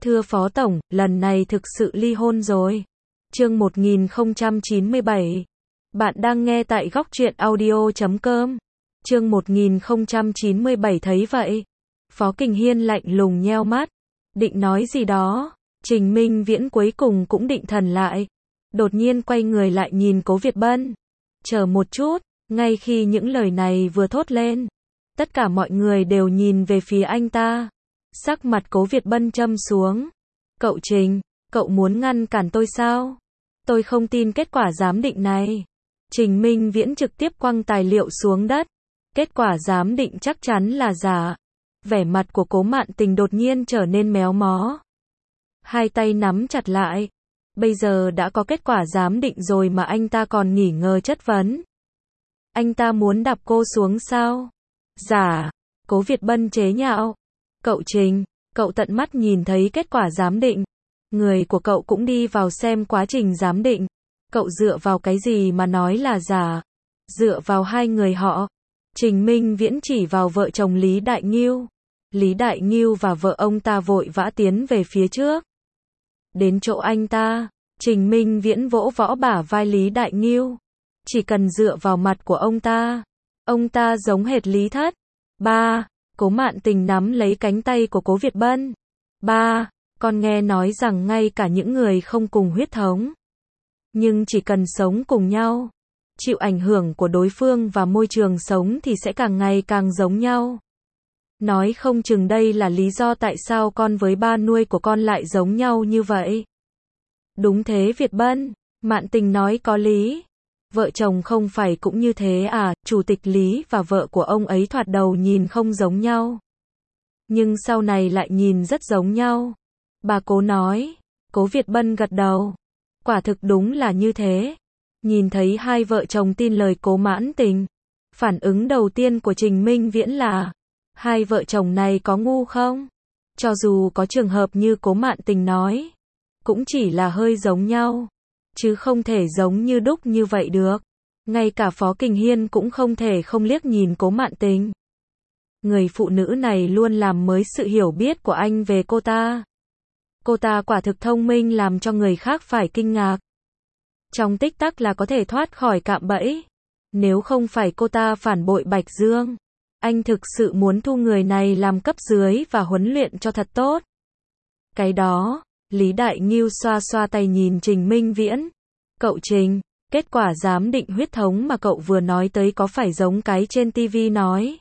Thưa Phó Tổng, lần này thực sự ly hôn rồi. Chương 1097. Bạn đang nghe tại Góc Truyện Audio.com. Chương 1097 thấy vậy. Phó Kình Hiên lạnh lùng nheo mắt. Định nói gì đó. Trình Minh Viễn cuối cùng cũng định thần lại. Đột nhiên quay người lại nhìn Cố Việt Bân. Chờ một chút, ngay khi những lời này vừa thốt lên. Tất cả mọi người đều nhìn về phía anh ta. Sắc mặt Cố Việt Bân châm xuống. Cậu Trình, cậu muốn ngăn cản tôi sao? Tôi không tin kết quả giám định này. Trình Minh Viễn trực tiếp quăng tài liệu xuống đất. Kết quả giám định chắc chắn là giả. Vẻ mặt của Cố Mạn Tình đột nhiên trở nên méo mó. Hai tay nắm chặt lại. Bây giờ đã có kết quả giám định rồi mà anh ta còn nghi ngờ chất vấn. Anh ta muốn đạp cô xuống sao? Giả. Cố Việt Bân chế nhạo. Cậu Trình, cậu tận mắt nhìn thấy kết quả giám định. Người của cậu cũng đi vào xem quá trình giám định. Cậu dựa vào cái gì mà nói là giả? Dựa vào hai người họ. Trình Minh Viễn chỉ vào vợ chồng Lý Đại Ngưu. Lý Đại Ngưu và vợ ông ta vội vã tiến về phía trước. Đến chỗ anh ta, Trình Minh Viễn vỗ võ bả vai Lý Đại Ngưu. Chỉ cần dựa vào mặt của ông ta giống hệt Lý Thất. Ba, Cố Mạn Tình nắm lấy cánh tay của Cố Việt Bân. Ba, con nghe nói rằng ngay cả những người không cùng huyết thống, nhưng chỉ cần sống cùng nhau, chịu ảnh hưởng của đối phương và môi trường sống thì sẽ càng ngày càng giống nhau. Nói không chừng đây là lý do tại sao con với ba nuôi của con lại giống nhau như vậy. Đúng thế Việt Bân, Mạn Tình nói có lý. Vợ chồng không phải cũng như thế à? Chủ tịch Lý và vợ của ông ấy thoạt đầu nhìn không giống nhau, nhưng sau này lại nhìn rất giống nhau. Bà Cố nói. Cố Việt Bân gật đầu. Quả thực đúng là như thế. Nhìn thấy hai vợ chồng tin lời Cố Mãn Tình, phản ứng đầu tiên của Trình Minh Viễn là, hai vợ chồng này có ngu không? Cho dù có trường hợp như Cố Mạn Tình nói, cũng chỉ là hơi giống nhau, chứ không thể giống như đúc như vậy được. Ngay cả Phó Kình Hiên cũng không thể không liếc nhìn Cố Mạn Tình. Người phụ nữ này luôn làm mới sự hiểu biết của anh về cô ta. Cô ta quả thực thông minh làm cho người khác phải kinh ngạc. Trong tích tắc là có thể thoát khỏi cạm bẫy. Nếu không phải cô ta phản bội Bạch Dương, anh thực sự muốn thu người này làm cấp dưới và huấn luyện cho thật tốt. Cái đó, Lý Đại Ngưu xoa xoa tay nhìn Trình Minh Viễn. Cậu Trình, kết quả giám định huyết thống mà cậu vừa nói tới có phải giống cái trên TV nói?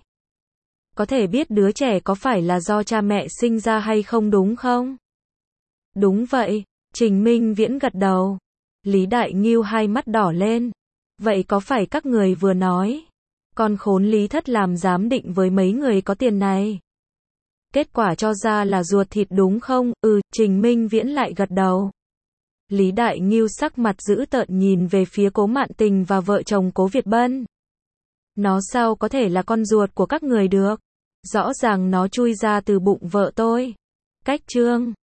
Có thể biết đứa trẻ có phải là do cha mẹ sinh ra hay không đúng không? Đúng vậy, Trình Minh Viễn gật đầu. Lý Đại Ngưu hai mắt đỏ lên. Vậy có phải các người vừa nói, con khốn Lý Thất làm giám định với mấy người có tiền này? Kết quả cho ra là ruột thịt đúng không? Trình Minh Viễn lại gật đầu. Lý Đại Ngưu sắc mặt dữ tợn nhìn về phía Cố Mạn Tình và vợ chồng Cố Việt Bân. Nó sao có thể là con ruột của các người được? Rõ ràng nó chui ra từ bụng vợ tôi. Cách chương